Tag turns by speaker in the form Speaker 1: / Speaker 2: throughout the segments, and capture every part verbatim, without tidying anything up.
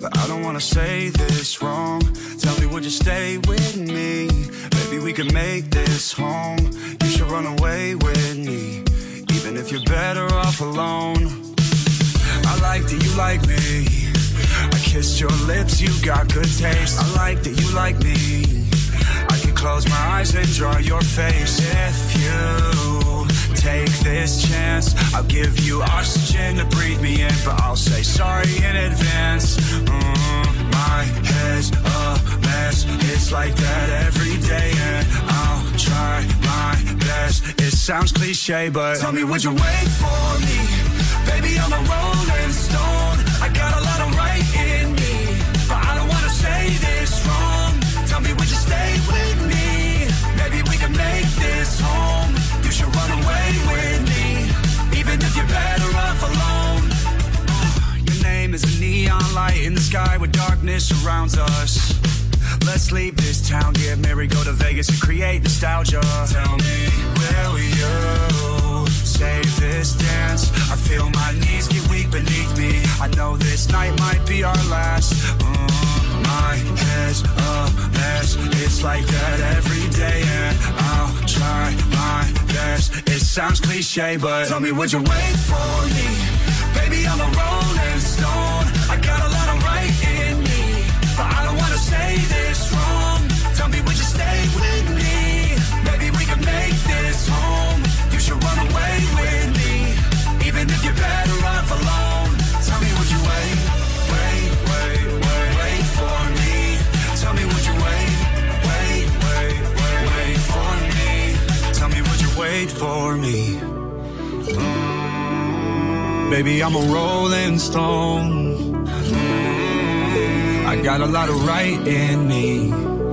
Speaker 1: but I don't wanna say this wrong. Tell me, would you stay with me? Maybe we could make this home. You should run away with me, even if you're better off alone. I like that you like me. I kissed your lips, you got good taste. I like that you like me. I can close my eyes and draw your face. If you take this chance, I'll give you oxygen to breathe me in, but I'll say sorry in advance. Mm, my head's a mess. It's like that every day, and I'll try my best. It sounds cliche, but tell me, would you wait for me? Baby, I'm a rolling stone. I got a lot of right in me, but I don't wanna say this wrong. Tell me, would you stay with me? Maybe we can make this home. You should run away with me, even if you're better off alone. Your name is a neon light in the sky where darkness surrounds us. Let's leave this town, get married, go to Vegas and create nostalgia. Tell me, will you save this dance? I feel my knees get weak beneath me. I know this night might be our last. Mm, my head's a mess. It's like that every day, and I'll try my best. It sounds cliche, but tell me, would you wait for me? Baby, I'm a rolling stone. I got a lot of right in me, but I don't wanna say this wrong. Tell me, would you stay with me? Maybe we can make this home. You should run away with me, even if you're better off alone. Tell me, would you wait, wait, wait, wait, wait for me? Tell me, would you wait, wait, wait, wait, wait for me? Tell me, would you wait for me? Mm, baby, I'm a rolling stone. Mm, I got a lot of right in me,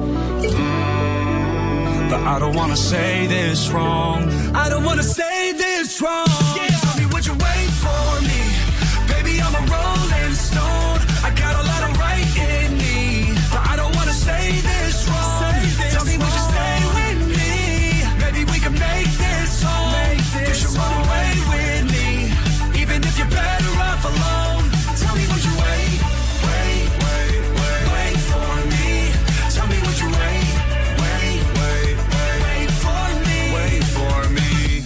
Speaker 1: mm, but I don't wanna say this wrong. I don't wanna say this wrong. Yeah. Tell me, would you wait for me? Baby, I'm a rolling stone. I got a lot of right in me, but I don't wanna say this wrong. Say this Tell me, wrong. Would you stay with me? Maybe we can make this home. Make this you should run away with me, even if you're better off alone. Tell me, would you wait, wait, wait, wait, wait for me? Tell me, would you wait, wait, wait, wait, wait for me? Wait for me.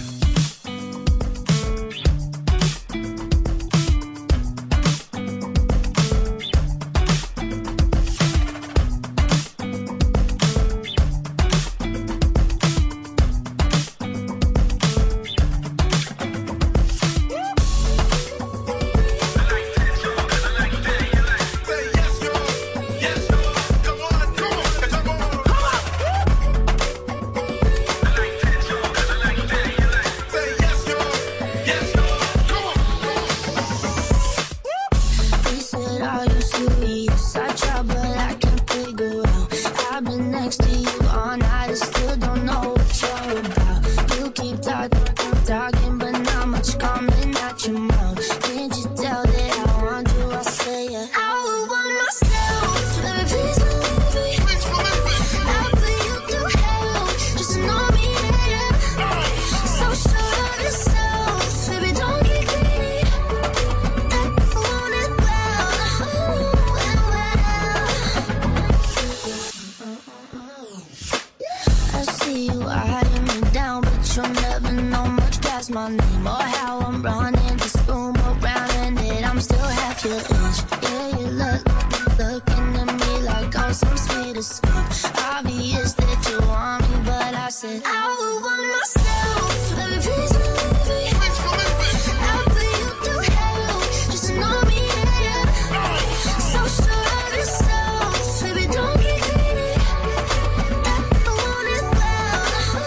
Speaker 2: My name or how I'm running this room around, and it I'm still half your age. Yeah, you look looking at me like I'm some sweet escape. Obvious that you want me, but I said I would want myself. Baby, please believe me. I'll put you through hell just to know me. Yeah, so sure of yourself, baby, don't get greedy. I want it well.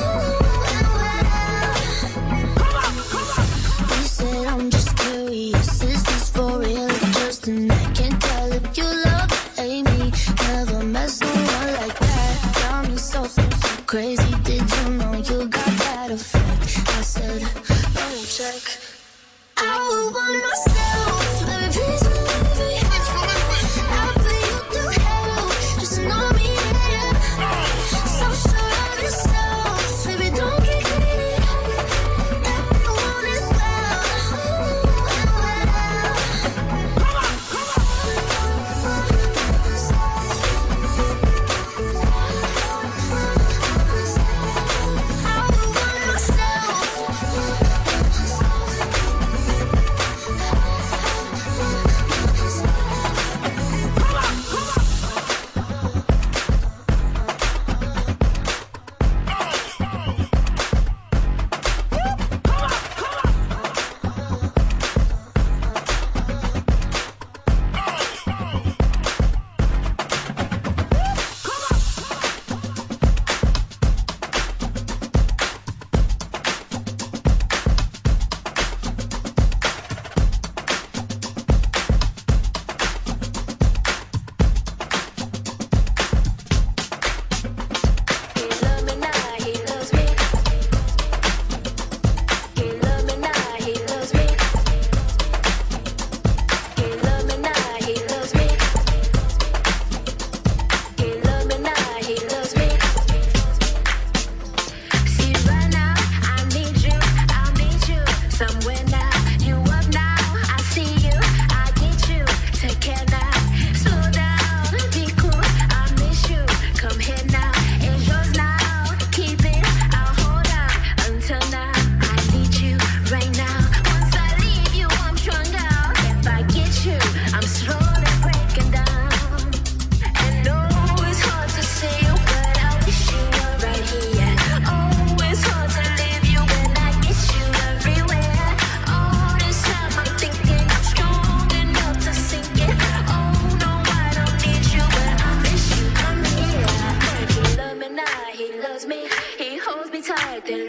Speaker 2: I'm just curious, is this for real? Just and I can't tell if you love or hate me. Never met someone like that. Got me so, so, so crazy. Did you know you got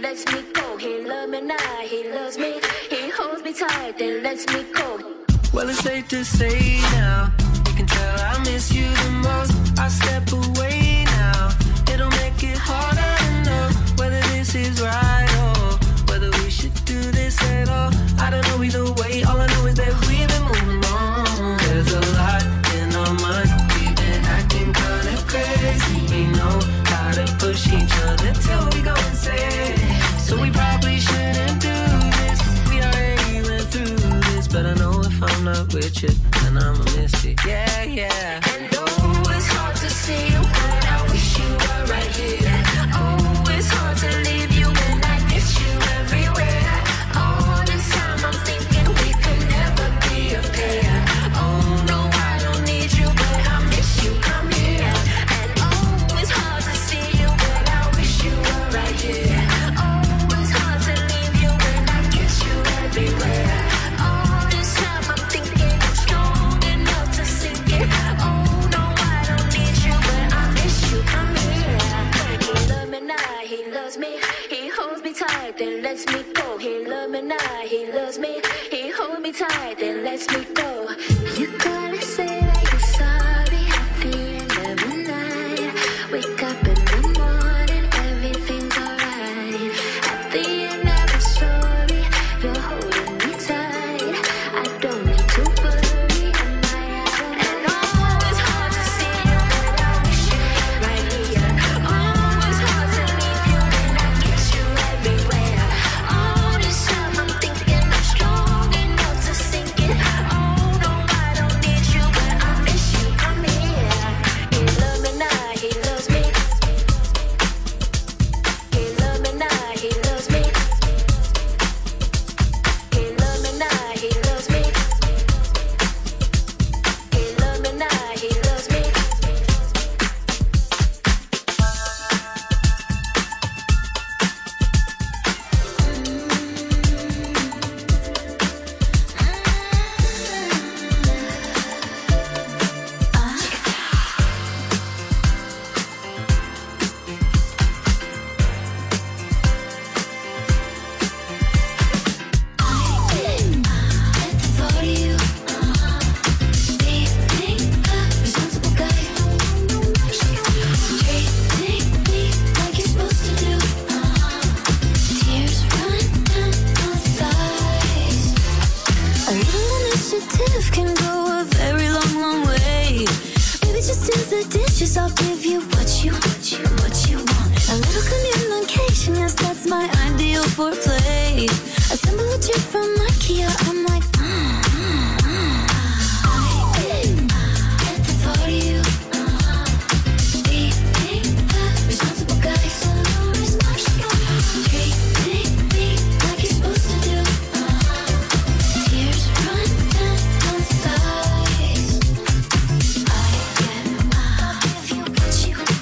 Speaker 2: lets me go. He loves me now, he loves me. He holds me tight, then lets me go.
Speaker 3: Well, it's safe to say now, you can tell I miss you the most. I step away now, it'll make it harder to know whether this is right or whether we should do this at all. I don't know either way, all I know is that we've been moving on. There's a lot in our minds, we've been acting kinda crazy. We know how to push each other till we go insane. So we probably shouldn't do this, we already went through this. But I know if I'm not with you, then I'ma miss you, yeah, yeah.
Speaker 2: And oh, it's hard to see you, but I wish you were right here. Oh, it's hard to leave you when I miss you everywhere. All this time I'm thinking we could never be a pair. Oh no, I don't need you, but I miss you, come here. And oh, it's hard to see you, but I wish you were right here. Oh, it's hard to leave you when I miss you everywhere. All this time I'm thinking I'm strong enough to sink it. Oh no, I don't need you, but I miss you, come here. He loves me now, he loves me. He holds me tight, then lets me go. He loves me now, he loves me. He holds me tight, then lets me go. You gotta say that you're sorry at the end of the night. Wake up in the morning, everything's alright. At the end of the story, you're holding me tight. I don't need to worry, am I out? And oh, it's hard to see you, but I wish you were right here. Oh, it's hard to leave you when I kiss you everywhere. All this time I'm thinking I'm strong enough to sink it. Oh no, I don't need you, but I miss you, come here. He loves me now, he loves me. He loves me now, he loves me. He loves me now, he loves me. He loves me now, he loves me. A little initiative can go a very long, long way. Maybe just do the dishes, I'll give you what you, what you, what you want. A little communication, yes, that's my ideal foreplay. Assemble a chair from IKEA, I'm like, mm, mm, mm. I get the thought of you. Being the responsible guy, so responsible. Treating me like you're supposed to do. Tears run down both thighs. I get, I'll give you what you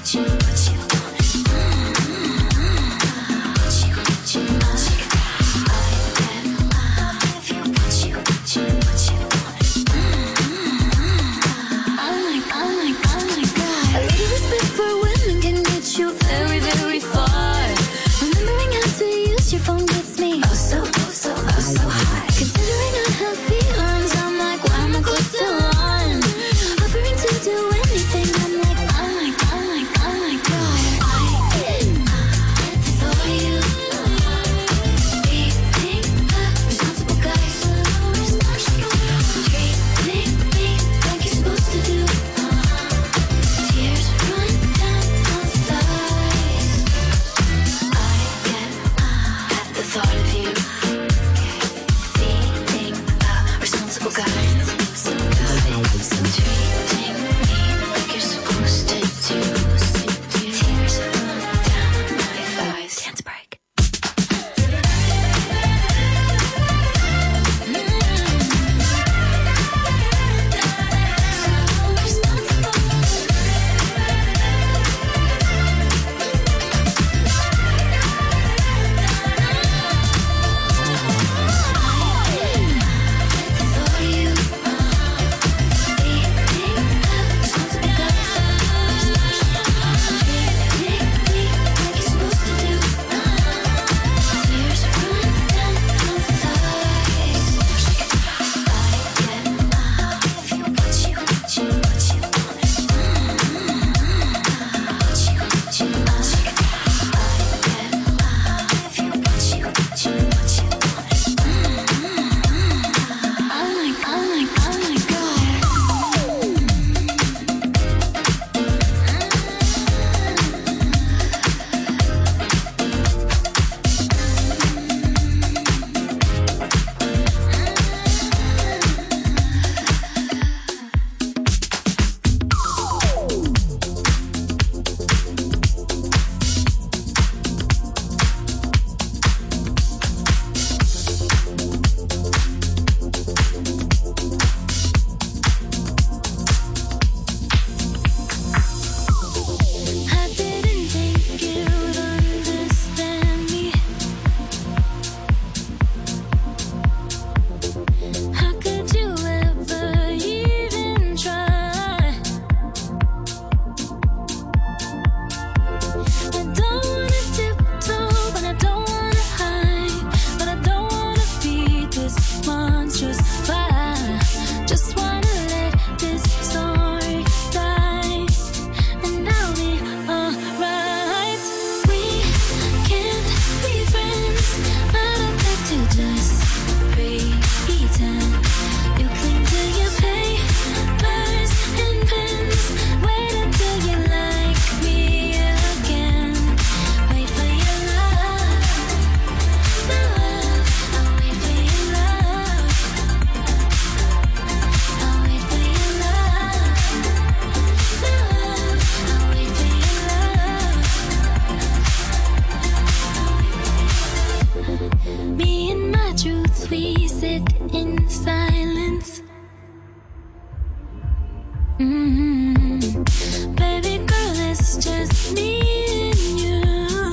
Speaker 2: Mm-hmm. Baby girl, it's just me and you.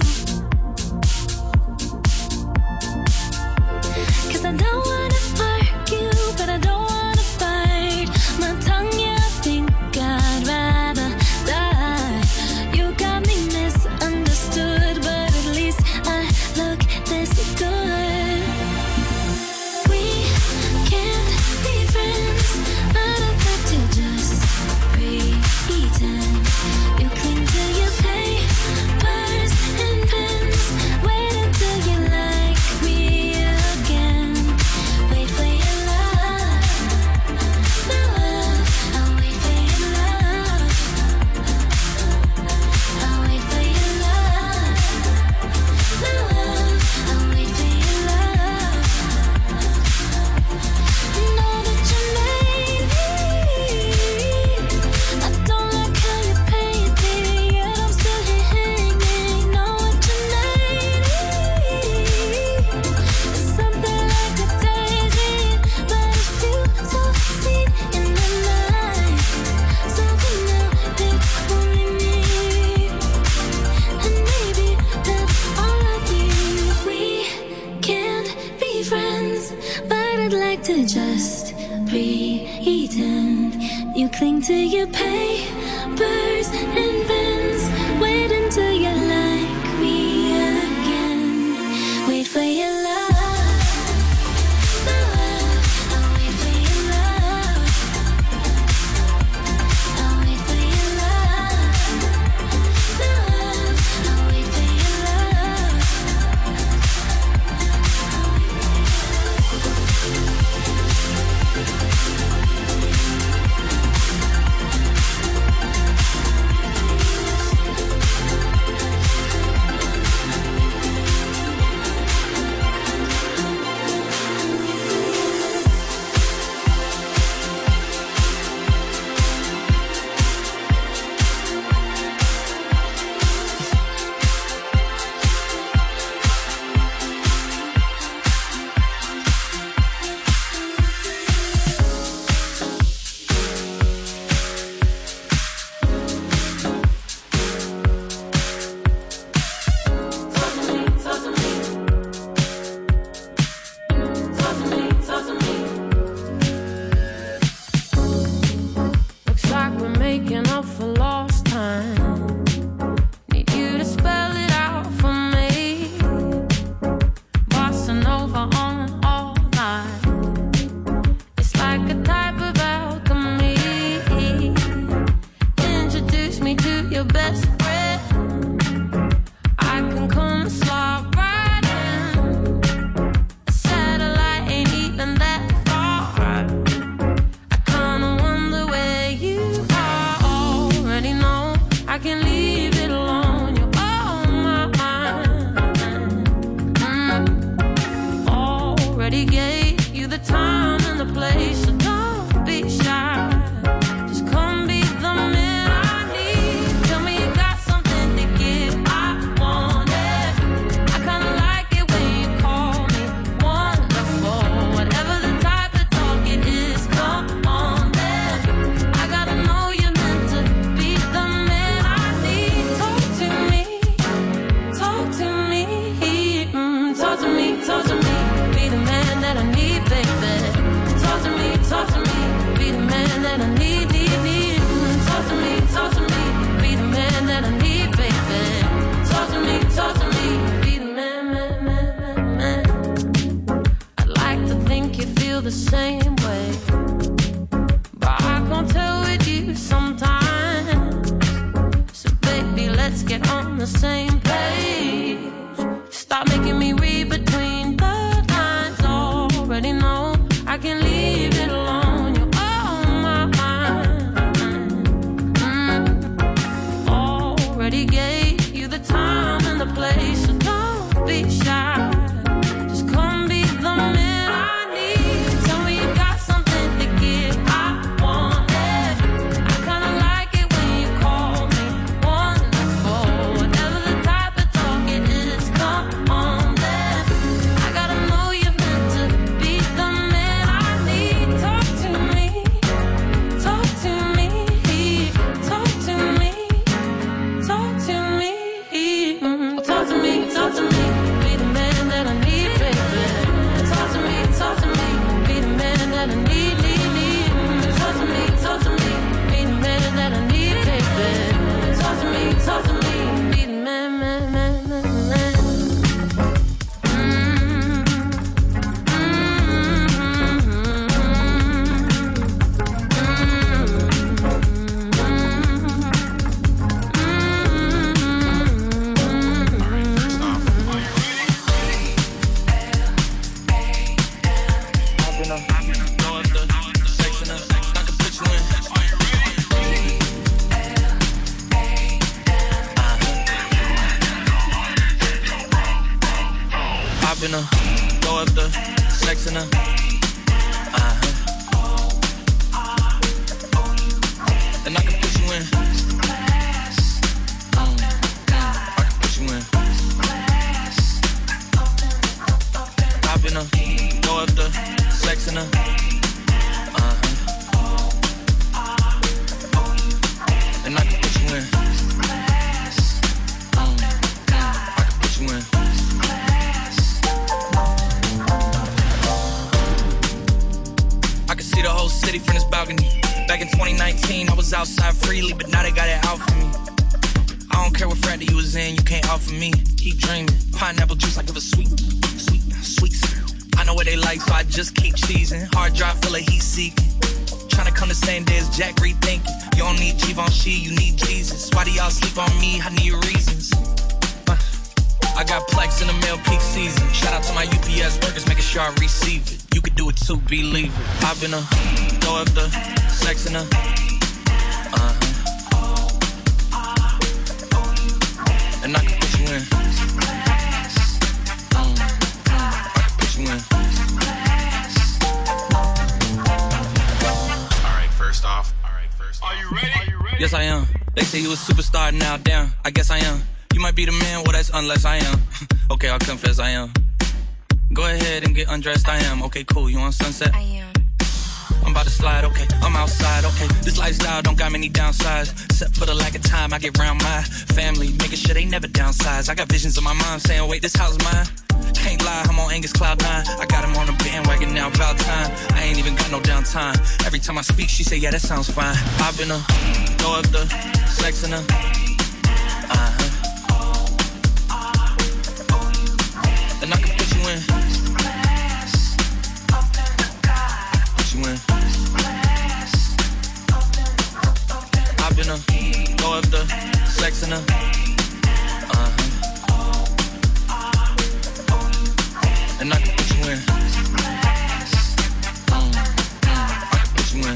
Speaker 2: 'Cause I don't wanna argue, but I don't wanna fight. My tongue, yeah, I think I'd rather die. You got me misunderstood, but at least I look this good. We can't be friends, but I'd like to just pretend. You cling to your papers and pens. Wait until you like me again. Wait for your love. No love. I'll wait for your love. I'll wait for your love. No love. I'll wait for your love. Know that you made me. I don't like how you pay it, baby, yet I'm still here hanging. Know what you made me. It's something like a daydream, but it feels so sweet in the night. So for now, it's only me, and maybe that's all I need. We can't be friends, but I'd like to just pretend. You cling to your papers and pens. Wait until you like me again. Wait for your love. No love. I'll wait for your love. I'll wait for your love. No love. I'll wait for your love. Looks like we're making up for lost time. Need you to spell it out for me. Bossa Nova on all night. It's like a type of alchemy. Introduce me to your best friend. I can come slide right in. A satellite ain't even that far. I kinda wonder where you are. Already know I can leave it alone. You're on my mind. Mm. Already gave you the time and the place, so don't be shy. Just come be the man I need. Tell me you got something to give. I want it. I kinda like it when you call me wonderful. Whatever the type of talk it is, come on then. I gotta know you're meant to be the man I need. Talk to me, talk to me, mm, talk to me, talk to me. Be the man that I need, baby. Talk to me, talk to me. Be the man that I need, need, need. Mm, talk to me, talk to me. Be the man that I need, baby. Talk to me, talk to me. Be the man, man, man, man, man. I'd like to think you feel the same way, but I can't tell with you sometimes. So baby, let's get on the same page. Stop making me read between the lines. Already know I can leave it alone. You're on my mind. Mm. Already gave you the time and the place, so don't be shy. Just come be the man I need. Tell me you got something to give. I want it. I kinda like it when you call me wonderful. Whatever the type of talk it is, come on then. I gotta know you're meant to be the man I need. Talk to me, talk to me.
Speaker 4: throw up the sex in her. Uh-huh. And I can put you in. Um, I can put you in. Hop in her, throw up the sex in her. Uh-huh. And I can put you in. Um, I can put you in. I can see the whole city from this balcony. Back in twenty nineteen, I was outside freely, but now they got it out for me. I don't care what frat you was in, you can't offer me. Keep dreaming, pineapple juice like it was sweet, sweet, sweet. I know what they like, so I just keep cheesing. Hard drive full of heat seeking. Tryna come the same day as Jack rethinking. You don't need Givenchy, you need Jesus. Why do y'all sleep on me? I need reasons. Uh, I got Plex in the mail peak season. Shout out to my U P S workers, making sure I receive it. You could do it too, believe it. I've been a throw up the sex in her. Uh-huh. And I can put you in. Um, I can put you in.
Speaker 5: Alright, first off. Alright, first off. Are you ready? Are you ready?
Speaker 4: Yes, I am. They say you a superstar, now damn. I guess I am. You might be the man, well, that's unless I am. Okay, I'll confess I am. Go ahead and get undressed, I am. Okay, cool, you on Sunset?
Speaker 6: I am.
Speaker 4: I'm about to slide, okay, I'm outside, okay. This lifestyle don't got many downsides. Except for the lack of time I get around my family, making sure they never downsize. I got visions of my mom saying, wait, this house is mine. Can't lie, I'm on Angus Cloud nine. I got him on the bandwagon now, about time. I ain't even got no downtime. Every time I speak, she say, yeah, that sounds fine. I've been a throw up the sex in her. Uh-huh. And I can put you in. Put you in. I've been a throw up the sex in her. Uh-huh. And I can put you in. Um, I can put you in.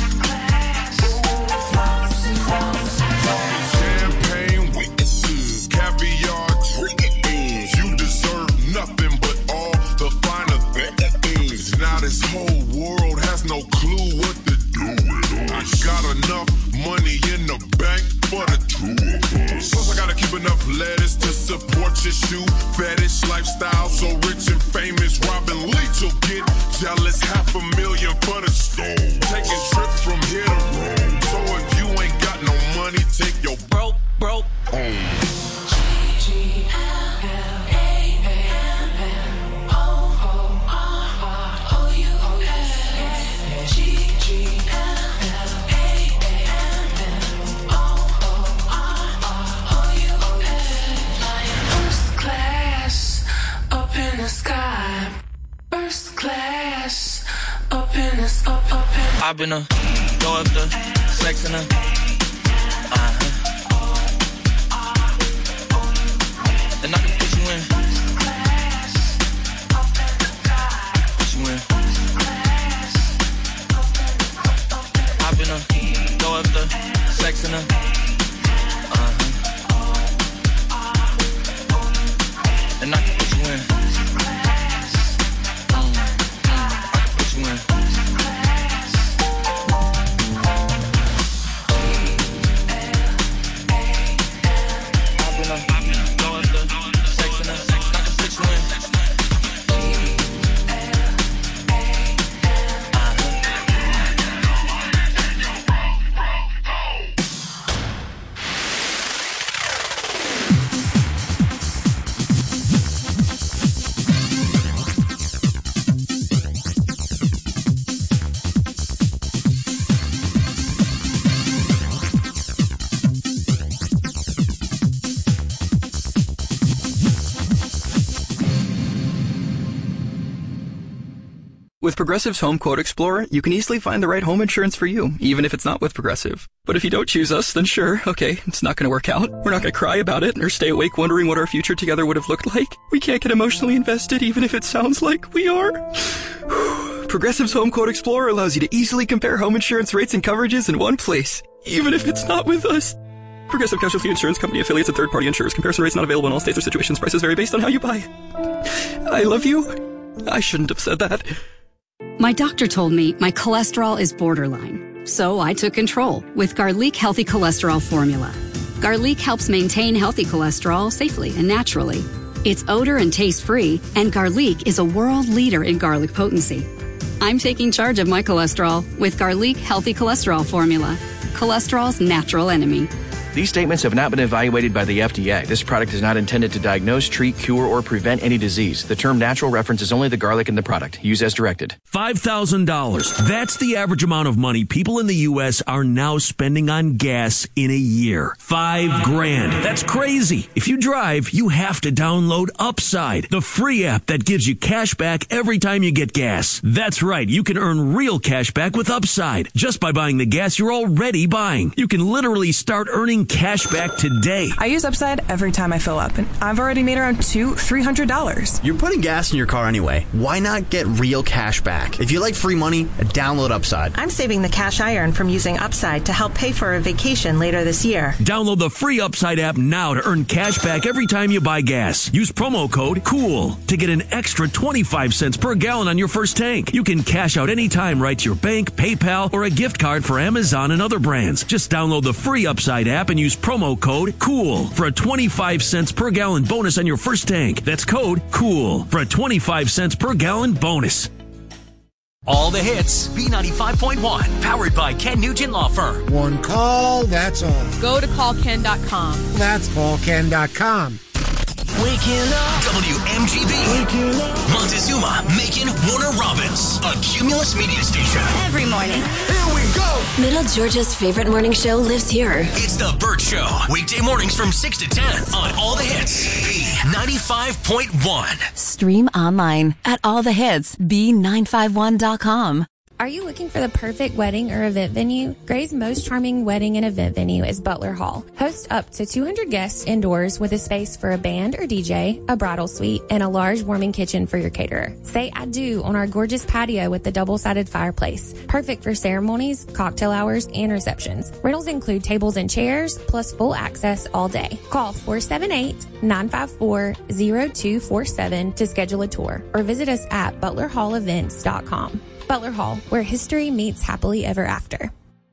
Speaker 5: Champagne witnesses, caviar dreams. You deserve nothing but all the finer things. Now this whole world has no clue what to do with us. I got enough money in the bank for the two of us. Plus I gotta keep enough lettuce to support your shoe fetish lifestyle. So rich and famous, Robin Leach will get jealous. Half a million for the stove. Taking trips from here to Rome. So if you ain't got no money, take your broke, broke home.
Speaker 4: I've been a throw up the sex in her. Uh-huh. And I can put you in. Put you in. I've been a throw up the sex in her. Uh-huh. And I can put you in. Um, I can put you in.
Speaker 7: With Progressive's Home Quote Explorer, you can easily find the right home insurance for you, even if it's not with Progressive. But if you don't choose us, then sure, okay, it's not going to work out. We're not going to cry about it or stay awake wondering what our future together would have looked like. We can't get emotionally invested even if it sounds like we are. Progressive's Home Quote Explorer allows you to easily compare home insurance rates and coverages in one place, even if it's not with us. Progressive Casualty Insurance Company affiliates and third-party insurers. Comparison rates not available in all states or situations. Prices vary based on how you buy. I love you. I shouldn't have said that.
Speaker 6: My doctor told me my cholesterol is borderline, so I took control with Garlic Healthy Cholesterol Formula. Garlic helps maintain healthy cholesterol safely and naturally. It's odor and taste-free, and Garlic is a world leader in garlic potency. I'm taking charge of my cholesterol with Garlic Healthy Cholesterol Formula, cholesterol's natural enemy.
Speaker 8: These statements have not been evaluated by the F D A. This product is not intended to diagnose, treat, cure, or prevent any disease. The term natural references only the garlic in the product. Use as directed.
Speaker 9: five thousand dollars. That's the average amount of money people in the U S are now spending on gas in a year. Five grand. That's crazy. If you drive, you have to download Upside, the free app that gives you cash back every time you get gas. That's right. You can earn real cash back with Upside just by buying the gas you're already buying. You can literally start earning cash back today.
Speaker 10: I use Upside every time I fill up, and I've already made around two, three hundred dollars.
Speaker 11: You're putting gas in your car anyway. Why not get real cash back? If you like free money, download Upside.
Speaker 12: I'm saving the cash I earn from using Upside to help pay for a vacation later this year.
Speaker 9: Download the free Upside app now to earn cash back every time you buy gas. Use promo code COOL to get an extra twenty-five cents per gallon on your first tank. You can cash out anytime right to your bank, PayPal, or a gift card for Amazon and other brands. Just download the free Upside app and use promo code COOL for a twenty-five cents per gallon bonus on your first tank. That's code COOL for a twenty-five cents per gallon bonus.
Speaker 13: All the hits, B ninety-five point one, powered by Ken Nugent Law Firm.
Speaker 14: One call, that's all.
Speaker 15: Go to call ken dot com.
Speaker 14: That's call ken dot com.
Speaker 13: Waking up. W M G B. Waking up. Montezuma, Macon, Warner Robins. A Cumulus media station.
Speaker 16: Every morning.
Speaker 13: Here we go.
Speaker 16: Middle Georgia's favorite morning show lives here.
Speaker 13: It's The Burt Show. Weekday mornings from six to ten on All the Hits. B ninety-five point one.
Speaker 17: Stream online at all the hits b nine five one dot com.
Speaker 18: Are you looking for the perfect wedding or event venue? Gray's most charming wedding and event venue is Butler Hall. Host up to two hundred guests indoors with a space for a band or D J, a bridal suite, and a large warming kitchen for your caterer. Say I do on our gorgeous patio with the double-sided fireplace. Perfect for ceremonies, cocktail hours, and receptions. Rentals include tables and chairs, plus full access all day. Call four seven eight, nine five four, zero two four seven to schedule a tour, or visit us at butler hall events dot com. Butler Hall, where history meets happily ever after.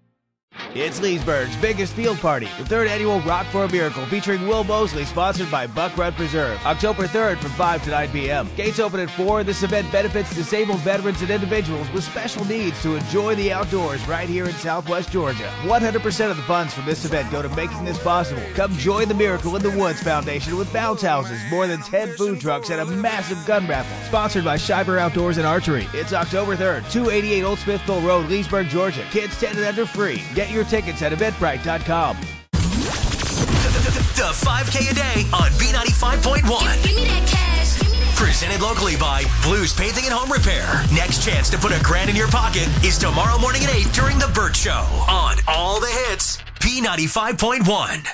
Speaker 19: It's Leesburg's biggest field party, the third annual Rock for a Miracle, featuring Will Mosley, sponsored by Buck Run Preserve. October third from five to nine p.m. Gates open at four. This event benefits disabled veterans and individuals with special needs to enjoy the outdoors right here in Southwest Georgia. one hundred percent of the funds from this event go to making this possible. Come join the Miracle in the Woods Foundation with bounce houses, more than ten food trucks, and a massive gun raffle. Sponsored by Shiver Outdoors and Archery. It's October third, two eighty-eight Old Smithville Road, Leesburg, Georgia. Kids ten and under free. Get your tickets at eventbrite dot com.
Speaker 13: The five K a day on B ninety-five point one.
Speaker 2: Give, give me that cash. Give me that
Speaker 13: Presented locally by Blues Painting and Home Repair. Next chance to put a grand in your pocket is tomorrow morning at eight during The Burt Show on All the Hits, B ninety-five point one.